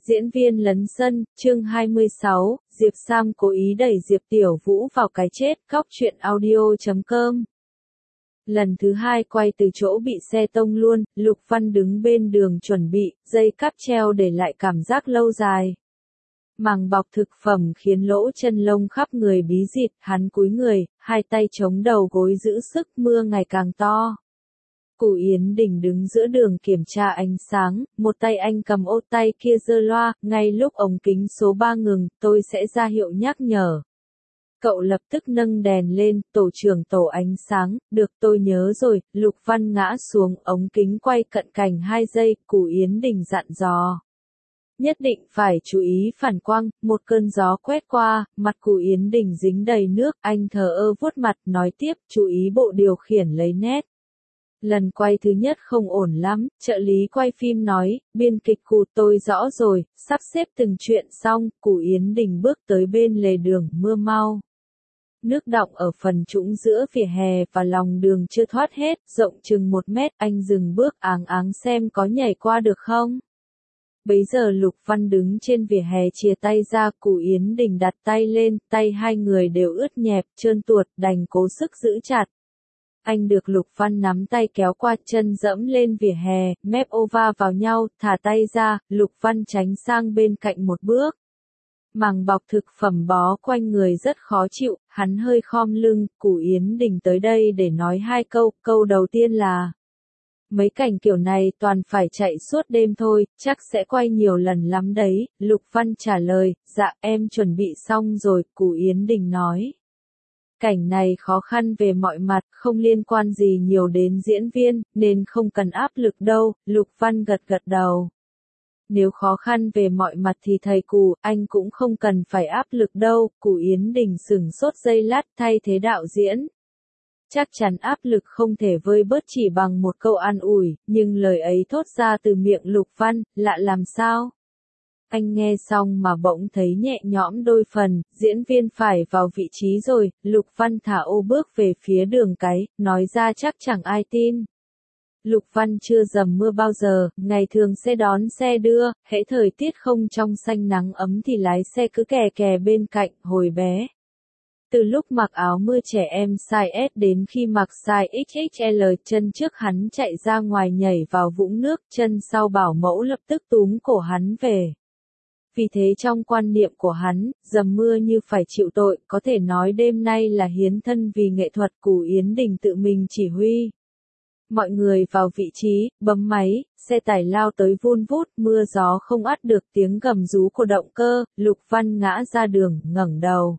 diễn viên lấn sân, chương 26, Diệp Sam cố ý đẩy Diệp Tiểu Vũ vào cái chết, góc truyện audio.com. Lần thứ hai quay từ chỗ bị xe tông luôn, Lục Văn đứng bên đường chuẩn bị, dây cáp treo để lại cảm giác lâu dài. Màng bọc thực phẩm khiến lỗ chân lông khắp người bí dịt, hắn cúi người, hai tay chống đầu gối giữ sức, mưa ngày càng to. Cụ Yến Đình đứng giữa đường kiểm tra ánh sáng, một tay anh cầm ô tay kia giơ loa, ngay lúc ống kính số 3 ngừng, tôi sẽ ra hiệu nhắc nhở. Cậu lập tức nâng đèn lên, tổ trưởng tổ ánh sáng, được tôi nhớ rồi, Lục Văn ngã xuống, ống kính quay cận cảnh 2 giây, Cụ Yến Đình dặn dò. Nhất định phải chú ý phản quang, một cơn gió quét qua, mặt Cụ Yến Đình dính đầy nước, anh thờ ơ vuốt mặt, nói tiếp, chú ý bộ điều khiển lấy nét. Lần quay thứ nhất không ổn lắm, trợ lý quay phim nói, biên kịch Cụ tôi rõ rồi, sắp xếp từng chuyện xong, Cụ Yến Đình bước tới bên lề đường, mưa mau. Nước đọng ở phần trũng giữa vỉa hè và lòng đường chưa thoát hết, rộng chừng 1 mét, anh dừng bước áng áng xem có nhảy qua được không. Bấy giờ Lục Văn đứng trên vỉa hè chìa tay ra, Cụ Yến Đình đặt tay lên, tay hai người đều ướt nhẹp, trơn tuột, đành cố sức giữ chặt. Anh được Lục Văn nắm tay kéo qua, chân dẫm lên vỉa hè, mép ô va vào nhau, thả tay ra, Lục Văn tránh sang bên cạnh một bước. Màng bọc thực phẩm bó quanh người rất khó chịu, hắn hơi khom lưng, Cụ Yến Đình tới đây để nói 2 câu, câu đầu tiên là: mấy cảnh kiểu này toàn phải chạy suốt đêm thôi, chắc sẽ quay nhiều lần lắm đấy, Lục Văn trả lời, dạ em chuẩn bị xong rồi, Cụ Yến Đình nói. Cảnh này khó khăn về mọi mặt, không liên quan gì nhiều đến diễn viên, nên không cần áp lực đâu, Lục Văn gật gật đầu. Nếu khó khăn về mọi mặt thì thầy Cụ, anh cũng không cần phải áp lực đâu, Cụ Yến Đình sửng sốt giây lát, thay thế đạo diễn. Chắc chắn áp lực không thể vơi bớt chỉ bằng một câu an ủi, nhưng lời ấy thốt ra từ miệng Lục Văn, lạ làm sao? Anh nghe xong mà bỗng thấy nhẹ nhõm đôi phần, diễn viên phải vào vị trí rồi, Lục Văn thả ô bước về phía đường cái, nói ra chắc chẳng ai tin. Lục Văn chưa dầm mưa bao giờ, ngày thường sẽ đón xe đưa, hễ thời tiết không trong xanh nắng ấm thì lái xe cứ kè kè bên cạnh, hồi bé. Từ lúc mặc áo mưa trẻ em size S đến khi mặc size XXL, chân trước hắn chạy ra ngoài nhảy vào vũng nước, chân sau bảo mẫu lập tức túm cổ hắn về. Vì thế trong quan niệm của hắn, dầm mưa như phải chịu tội, có thể nói đêm nay là hiến thân vì nghệ thuật, Cụ Yến Đình tự mình chỉ huy. Mọi người vào vị trí, bấm máy, xe tải lao tới vun vút, mưa gió không át được tiếng gầm rú của động cơ, Lục Văn ngã ra đường, ngẩng đầu.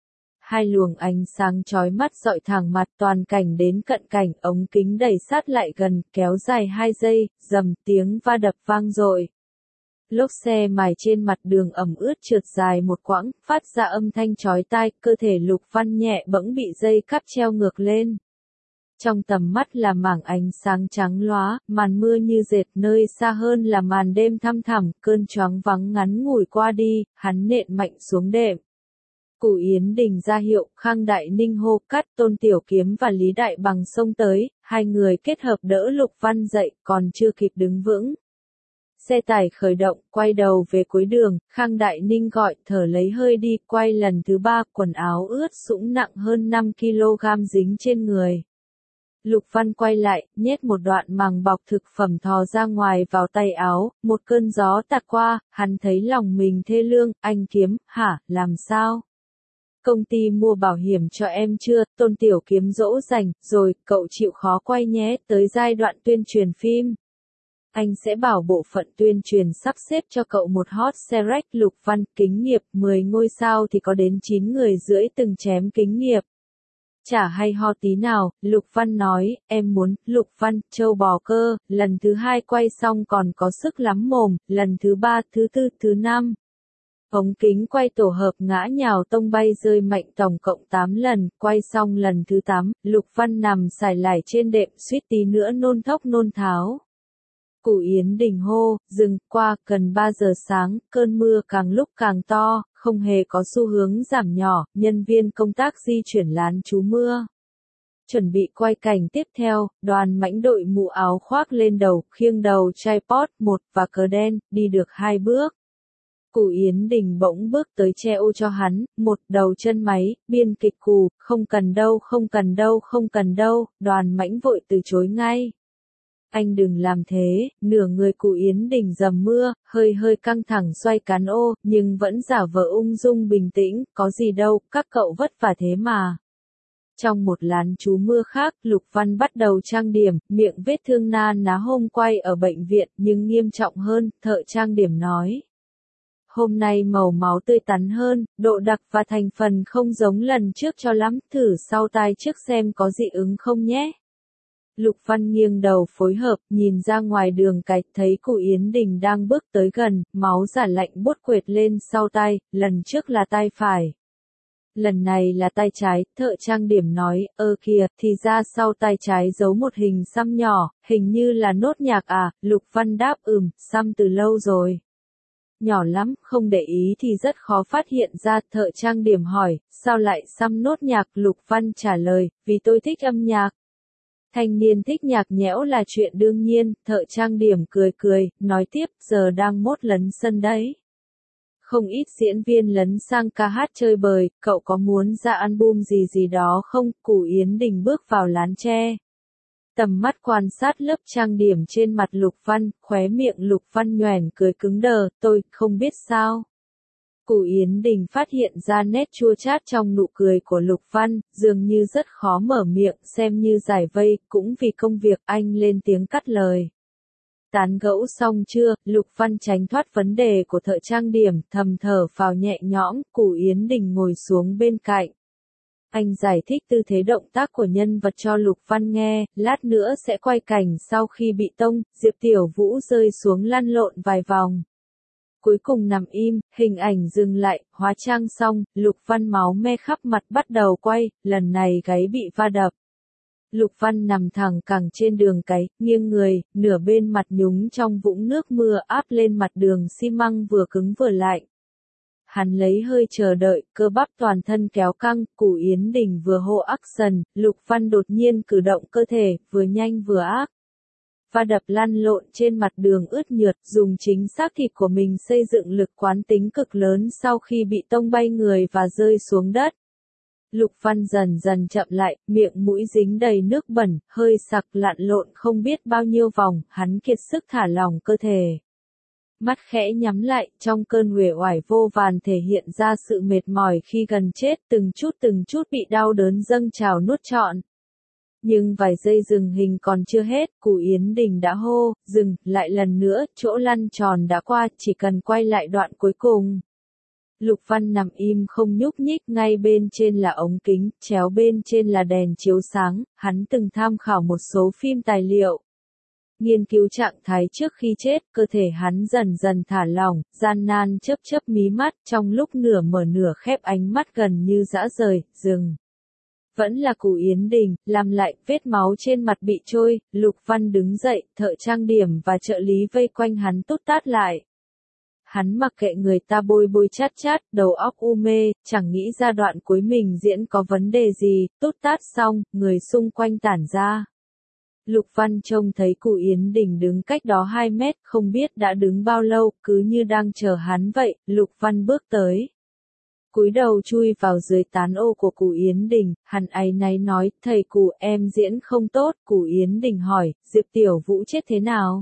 2 luồng ánh sáng chói mắt dọi thẳng mặt, toàn cảnh đến cận cảnh, ống kính đẩy sát lại gần, kéo dài 2 giây, rầm tiếng va đập vang dội. Lốp xe mài trên mặt đường ẩm ướt trượt dài một quãng, phát ra âm thanh chói tai, cơ thể Lục Văn nhẹ bẫng bị dây cáp treo ngược lên. Trong tầm mắt là mảng ánh sáng trắng lóa, màn mưa như dệt, nơi xa hơn là màn đêm thăm thẳm, cơn choáng vắng ngắn ngủi qua đi, hắn nện mạnh xuống đệm. Cụ Yến Đình ra hiệu, Khang Đại Ninh hô cắt, Tôn Tiểu Kiếm và Lý Đại Bằng xông tới, hai người kết hợp đỡ Lục Văn dậy, còn chưa kịp đứng vững. Xe tải khởi động, quay đầu về cuối đường, Khang Đại Ninh gọi, thở lấy hơi đi, quay lần thứ 3, quần áo ướt sũng nặng hơn 5 kg dính trên người. Lục Văn quay lại, nhét một đoạn màng bọc thực phẩm thò ra ngoài vào tay áo, một cơn gió tạt qua, hắn thấy lòng mình thê lương, anh Kiếm, hả, làm sao? Công ty mua bảo hiểm cho em chưa? Tôn Tiểu Kiếm dỗ dành, rồi, cậu chịu khó quay nhé, tới giai đoạn tuyên truyền phim. Anh sẽ bảo bộ phận tuyên truyền sắp xếp cho cậu một hot series. Lục Văn, kính nghiệp, 10 ngôi sao thì có đến 9 người rưỡi từng chém kính nghiệp. Chả hay ho tí nào, Lục Văn nói, em muốn, Lục Văn, trâu bò cơ, lần thứ 2 quay xong còn có sức lắm mồm, lần thứ 3, thứ 4, thứ 5. Ống kính quay tổ hợp ngã nhào tông bay rơi mạnh tổng cộng 8 lần, quay xong lần thứ 8, Lục Văn nằm sải lải trên đệm suýt tí nữa nôn thốc nôn tháo. Cụ Yến Đình hô, dừng, qua, gần 3 giờ sáng, cơn mưa càng lúc càng to, không hề có xu hướng giảm nhỏ, nhân viên công tác di chuyển lán trú mưa. Chuẩn bị quay cảnh tiếp theo, Đoàn Mãnh đội mũ áo khoác lên đầu, khiêng đầu tripod 1 và cờ đen, đi được 2 bước. Cù Yến Đình bỗng bước tới che ô cho hắn, một đầu chân máy, biên kịch Cù, không cần đâu, không cần đâu, không cần đâu, Đoàn Mãnh vội từ chối ngay. Anh đừng làm thế, nửa người Cù Yến Đình dầm mưa, hơi hơi căng thẳng xoay cán ô, nhưng vẫn giả vờ ung dung bình tĩnh, có gì đâu, các cậu vất vả thế mà. Trong một lán trú mưa khác, Lục Văn bắt đầu trang điểm, miệng vết thương na ná hôm quay ở bệnh viện, nhưng nghiêm trọng hơn, thợ trang điểm nói. Hôm nay màu máu tươi tắn hơn, độ đặc và thành phần không giống lần trước cho lắm, thử sau tai trước xem có dị ứng không nhé. Lục Văn nghiêng đầu phối hợp, nhìn ra ngoài đường cái, thấy Cù Yến Đình đang bước tới gần, máu giả lạnh buốt quệt lên sau tay, lần trước là tay phải. Lần này là tay trái, thợ trang điểm nói, kìa, thì ra sau tay trái giấu một hình xăm nhỏ, hình như là nốt nhạc à, Lục Văn đáp xăm từ lâu rồi. Nhỏ lắm, không để ý thì rất khó phát hiện ra, thợ trang điểm hỏi, sao lại xăm nốt nhạc, Lục Văn trả lời, vì tôi thích âm nhạc. Thanh niên thích nhạc nhẽo là chuyện đương nhiên, thợ trang điểm cười cười, nói tiếp, giờ đang mốt lấn sân đấy. Không ít diễn viên lấn sang ca hát chơi bời, cậu có muốn ra album gì gì đó không? Cù Yến Đình bước vào lán tre. Tầm mắt quan sát lớp trang điểm trên mặt Lục Văn, khóe miệng Lục Văn nhoẻn cười cứng đờ, tôi không biết sao. Cù Yến Đình phát hiện ra nét chua chát trong nụ cười của Lục Văn, dường như rất khó mở miệng, xem như giải vây, cũng vì công việc anh lên tiếng cắt lời. Tán gẫu xong chưa, Lục Văn tránh thoát vấn đề của thợ trang điểm, thầm thở phào nhẹ nhõm, Cù Yến Đình ngồi xuống bên cạnh. Anh giải thích tư thế động tác của nhân vật cho Lục Văn nghe, lát nữa sẽ quay cảnh sau khi bị tông, Diệp Tiểu Vũ rơi xuống lăn lộn vài vòng. Cuối cùng nằm im, hình ảnh dừng lại, hóa trang xong, Lục Văn máu me khắp mặt bắt đầu quay, lần này gáy bị va đập. Lục Văn nằm thẳng cẳng trên đường cái, nghiêng người, nửa bên mặt nhúng trong vũng nước mưa áp lên mặt đường xi măng vừa cứng vừa lạnh. Hắn lấy hơi chờ đợi, cơ bắp toàn thân kéo căng, Cù Yến Đình vừa hô action, Lục Văn đột nhiên cử động cơ thể, vừa nhanh vừa ác. Va đập lăn lộn trên mặt đường ướt nhượt, dùng chính xác thịt của mình xây dựng lực quán tính cực lớn sau khi bị tông bay người và rơi xuống đất. Lục Văn dần dần chậm lại, miệng mũi dính đầy nước bẩn, hơi sặc lặn lộn không biết bao nhiêu vòng, hắn kiệt sức thả lỏng cơ thể. Mắt khẽ nhắm lại, trong cơn uể oải vô vàn thể hiện ra sự mệt mỏi khi gần chết, từng chút bị đau đớn dâng trào nuốt trọn. Nhưng vài giây dừng hình còn chưa hết, Cù Yến Đình đã hô, dừng, lại lần nữa, chỗ lăn tròn đã qua, chỉ cần quay lại đoạn cuối cùng. Lục Văn nằm im không nhúc nhích, ngay bên trên là ống kính, chéo bên trên là đèn chiếu sáng, hắn từng tham khảo một số phim tài liệu. Nghiên cứu trạng thái trước khi chết, cơ thể hắn dần dần thả lỏng, gian nan chớp mí mắt, trong lúc nửa mở nửa khép ánh mắt gần như dã rời, dừng. Vẫn là Cù Yến Đình, làm lại, vết máu trên mặt bị trôi, Lục Văn đứng dậy, thợ trang điểm và trợ lý vây quanh hắn tút tát lại. Hắn mặc kệ người ta bôi chát, đầu óc u mê, chẳng nghĩ ra đoạn cuối mình diễn có vấn đề gì, tút tát xong, người xung quanh tản ra. Lục Văn trông thấy Cù Yến Đình đứng cách đó 2 mét, không biết đã đứng bao lâu, cứ như đang chờ hắn vậy, Lục Văn bước tới. Cúi đầu chui vào dưới tán ô của Cù Yến Đình, hắn áy náy nói, thầy Cù em diễn không tốt, Cù Yến Đình hỏi, Diệp Tiểu Vũ chết thế nào?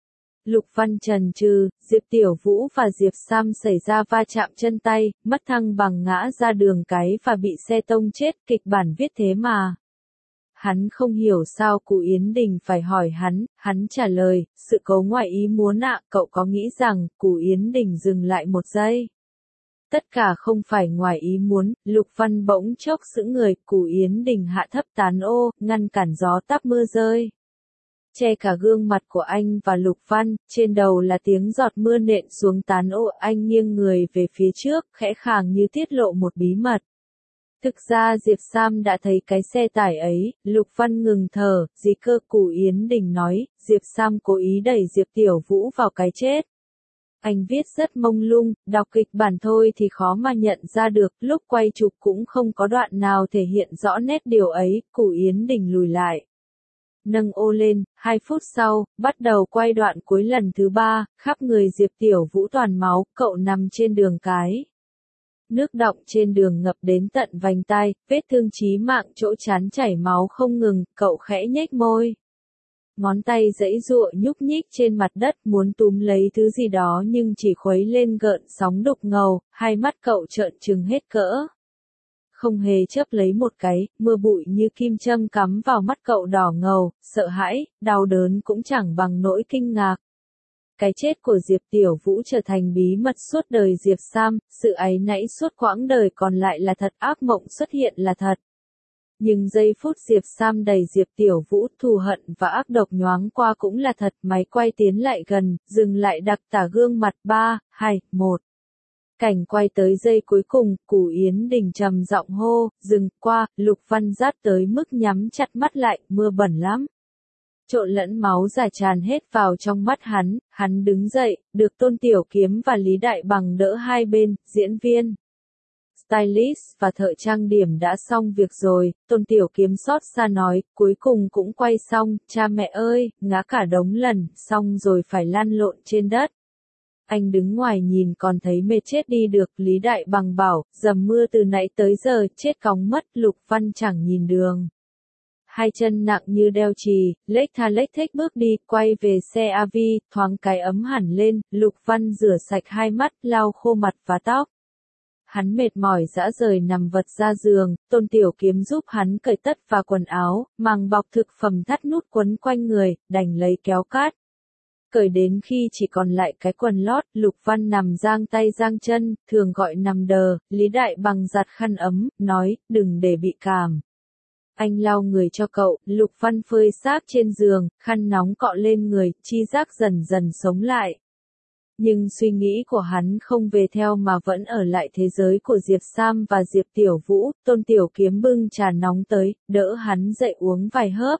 Lục Văn chần chừ, Diệp Tiểu Vũ và Diệp Sam xảy ra va chạm chân tay, mất thăng bằng ngã ra đường cái và bị xe tông chết, kịch bản viết thế mà. Hắn không hiểu sao Cù Yến Đình phải hỏi hắn trả lời, sự cố ngoài ý muốn ạ, cậu có nghĩ rằng, Cù Yến Đình dừng lại một giây. Tất cả không phải ngoài ý muốn, Lục Văn bỗng chốc sững người, Cù Yến Đình hạ thấp tán ô, ngăn cản gió táp mưa rơi. Che cả gương mặt của anh và Lục Văn, trên đầu là tiếng giọt mưa nện xuống tán ô, anh nghiêng người về phía trước, khẽ khàng như tiết lộ một bí mật. Thực ra Diệp Sam đã thấy cái xe tải ấy, Lục Văn ngừng thở, gì cơ, Cù Yến Đình nói, Diệp Sam cố ý đẩy Diệp Tiểu Vũ vào cái chết. Anh viết rất mông lung, đọc kịch bản thôi thì khó mà nhận ra được, lúc quay chụp cũng không có đoạn nào thể hiện rõ nét điều ấy, Cù Yến Đình lùi lại. nâng ô lên, 2 phút sau, bắt đầu quay đoạn cuối lần thứ 3, khắp người Diệp Tiểu Vũ toàn máu, cậu nằm trên đường cái. Nước đọng trên đường ngập đến tận vành tai, vết thương chí mạng chỗ trán chảy máu không ngừng, cậu khẽ nhếch môi. Ngón tay giãy giụa nhúc nhích trên mặt đất muốn túm lấy thứ gì đó nhưng chỉ khuấy lên gợn sóng đục ngầu, hai mắt cậu trợn trừng hết cỡ. Không hề chớp lấy một cái, mưa bụi như kim châm cắm vào mắt cậu đỏ ngầu, sợ hãi, đau đớn cũng chẳng bằng nỗi kinh ngạc. Cái chết của Diệp Tiểu Vũ trở thành bí mật suốt đời Diệp Sam, sự áy náy suốt quãng đời còn lại là thật, ác mộng xuất hiện là thật. Nhưng giây phút Diệp Sam đầy Diệp Tiểu Vũ, thù hận và ác độc nhoáng qua cũng là thật. Máy quay tiến lại gần, dừng lại đặc tả gương mặt 3, 2, 1. Cảnh quay tới giây cuối cùng, Củ Yến Đình trầm giọng hô, dừng, qua, Lục Văn rát tới mức nhắm chặt mắt lại, mưa bẩn lắm. Trộn lẫn máu giả tràn hết vào trong mắt hắn đứng dậy, được Tôn Tiểu Kiếm và Lý Đại Bằng đỡ hai bên, diễn viên, stylist và thợ trang điểm đã xong việc rồi, Tôn Tiểu Kiếm xót xa nói, cuối cùng cũng quay xong, cha mẹ ơi, ngã cả đống lần, xong rồi phải lăn lộn trên đất. Anh đứng ngoài nhìn còn thấy mệt chết đi được, Lý Đại Bằng bảo, dầm mưa từ nãy tới giờ, chết cóng mất, Lục Văn chẳng nhìn đường. Hai chân nặng như đeo chì, lếch tha lếch thếch bước đi, quay về xe AV, thoáng cái ấm hẳn lên, Lục Văn rửa sạch hai mắt, lau khô mặt và tóc. Hắn mệt mỏi dã rời nằm vật ra giường, Tôn Tiểu Kiếm giúp hắn cởi tất và quần áo, màng bọc thực phẩm thắt nút quấn quanh người, đành lấy kéo cát. Cởi đến khi chỉ còn lại cái quần lót, Lục Văn nằm giang tay giang chân, thường gọi nằm đờ, Lý Đại Bằng giặt khăn ấm, nói, đừng để bị cảm. Anh lau người cho cậu, Lục Văn phơi xác trên giường, khăn nóng cọ lên người, chi giác dần dần sống lại. Nhưng suy nghĩ của hắn không về theo mà vẫn ở lại thế giới của Diệp Sam và Diệp Tiểu Vũ, Tôn Tiểu Kiếm bưng trà nóng tới, đỡ hắn dậy uống vài hớp.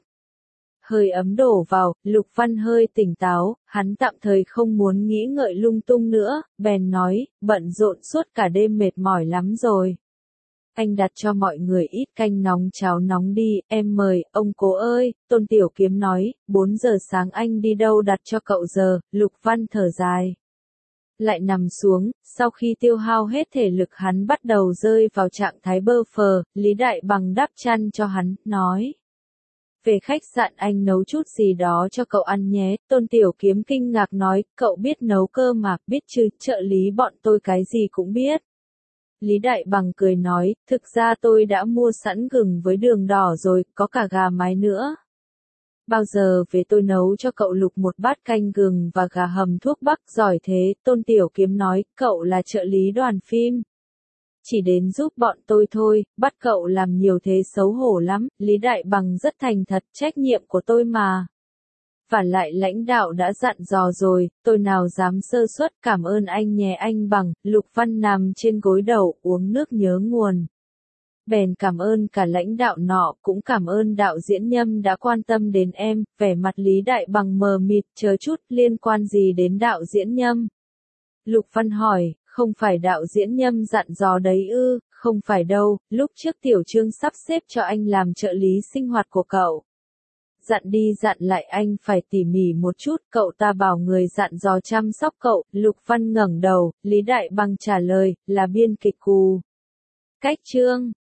Hơi ấm đổ vào, Lục Văn hơi tỉnh táo, hắn tạm thời không muốn nghĩ ngợi lung tung nữa, bèn nói, bận rộn suốt cả đêm mệt mỏi lắm rồi. Anh đặt cho mọi người ít canh nóng cháo nóng đi, em mời, ông cố ơi, Tôn Tiểu Kiếm nói, 4 giờ sáng anh đi đâu đặt cho cậu giờ, Lục Văn thở dài. Lại nằm xuống, sau khi tiêu hao hết thể lực hắn bắt đầu rơi vào trạng thái bơ phờ, Lý Đại Bằng đắp chăn cho hắn, nói. Về khách sạn anh nấu chút gì đó cho cậu ăn nhé, Tôn Tiểu Kiếm kinh ngạc nói, cậu biết nấu cơ mà, biết chứ, trợ lý bọn tôi cái gì cũng biết. Lý Đại Bằng cười nói, thực ra tôi đã mua sẵn gừng với đường đỏ rồi, có cả gà mái nữa. Bao giờ về tôi nấu cho cậu Lục một bát canh gừng và gà hầm thuốc bắc, giỏi thế, Tôn Tiểu Kiếm nói, cậu là trợ lý đoàn phim. Chỉ đến giúp bọn tôi thôi, bắt cậu làm nhiều thế xấu hổ lắm, Lý Đại Bằng rất thành thật, trách nhiệm của tôi mà. Và lại lãnh đạo đã dặn dò rồi, tôi nào dám sơ suất, cảm ơn anh nhé anh Bằng, Lục Văn nằm trên gối đầu, uống nước nhớ nguồn. Bèn cảm ơn cả lãnh đạo nọ, cũng cảm ơn đạo diễn Nhâm đã quan tâm đến em, vẻ mặt Lý Đại Bằng mờ mịt, chờ chút, liên quan gì đến đạo diễn Nhâm? Lục Văn hỏi, không phải đạo diễn Nhâm dặn dò đấy ư, không phải đâu, lúc trước Tiểu Trương sắp xếp cho anh làm trợ lý sinh hoạt của cậu. Dặn đi dặn lại anh phải tỉ mỉ một chút, cậu ta bảo người dặn dò chăm sóc cậu, Lục Văn ngẩng đầu, Lý Đại Bằng trả lời, là biên kịch Cù. Cách Trương.